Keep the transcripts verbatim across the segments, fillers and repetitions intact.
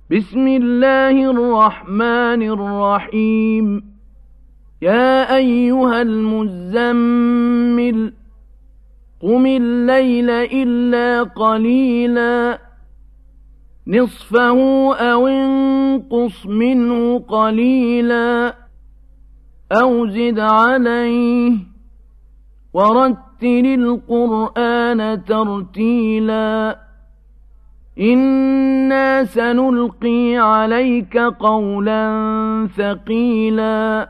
بسم الله الرحمن الرحيم يا أيها المزمل قم الليل إلا قليلا نصفه أو انقص منه قليلا أو زد عليه ورتل القرآن ترتيلا إنا سنلقي عليك قولا ثقيلا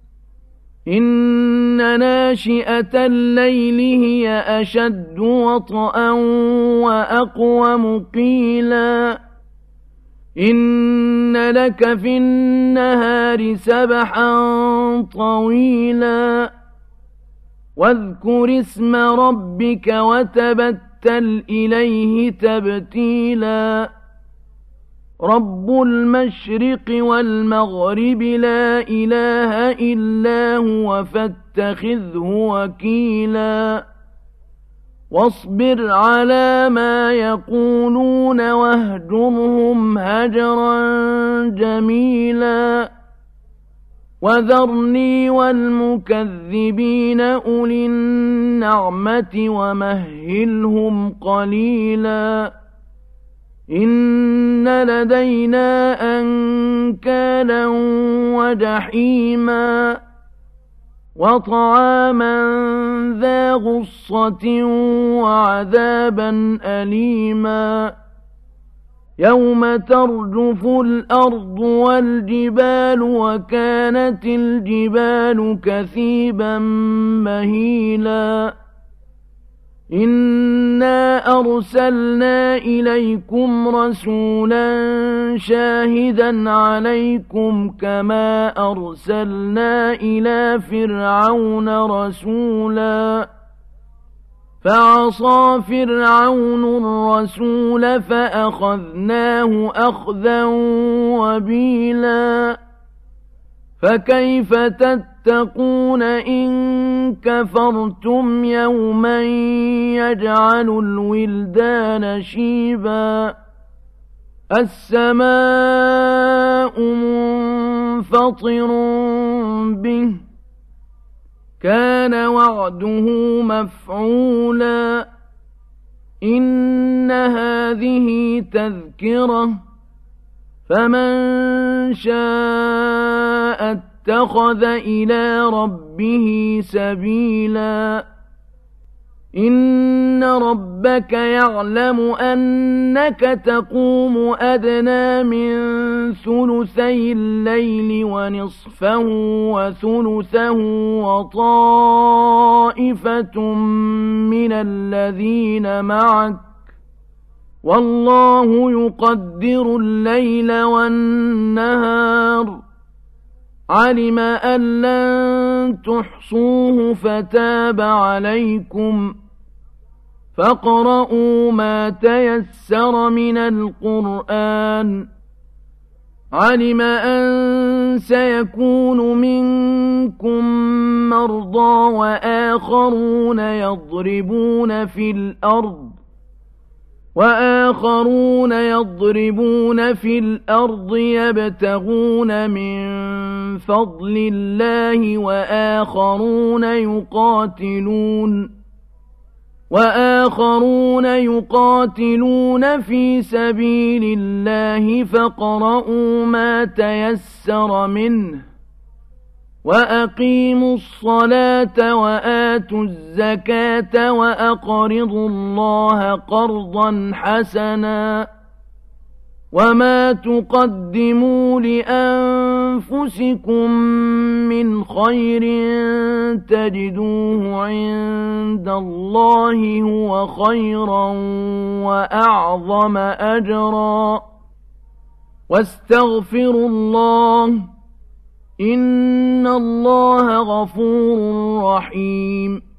إن ناشئة الليل هي أشد وطئا وأقوم قيلا إن لك في النهار سبحا طويلا واذكر اسم ربك وتبتل إليه تبتيلا رب المشرق والمغرب لا إله إلا هو فاتخذه وكيلا واصبر على ما يقولون واهجرهم هجرا جميلا وذرني والمكذبين أولي النعمة ومهلهم قليلا إن لدينا أنكالا وجحيما وطعاما ذا غصة وعذابا أليما يوم ترجف الأرض والجبال وكانت الجبال كثيبا مهيلا إنا أرسلنا إليكم رسولا شاهدا عليكم كما أرسلنا إلى فرعون رسولا فعصى فرعون الرسول فأخذناه أخذا وبيلا فكيف تتقون إن كفرتم يوما يجعل الولدان شيبا السماء منفطر به كان وعده مفعولا إن هذه تذكرة فمن شاء اتخذ إلى ربه سبيلا إن ربك يعلم أنك تقوم أدنى من ثلثي الليل ونصفه وثلثه وطائفة من الذين معك والله يقدر الليل والنهار علم أن لن تحصوه فتاب عليكم فاقرؤوا ما تيسر من القرآن علم أن سيكون منكم مرضى وآخرون يضربون في الأرض وآخرون يضربون في الأرض يبتغون من فضل الله وآخرون يقاتلون وآخرون يقاتلون في سبيل الله فاقرؤوا ما تيسر منه وأقيموا الصلاة وآتوا الزكاة وأقرضوا الله قرضا حسنا وما تقدموا لأنفسكم من خير تجدوه عند الله هو خيرا وأعظم أجرا واستغفروا الله إن الله غفور رحيم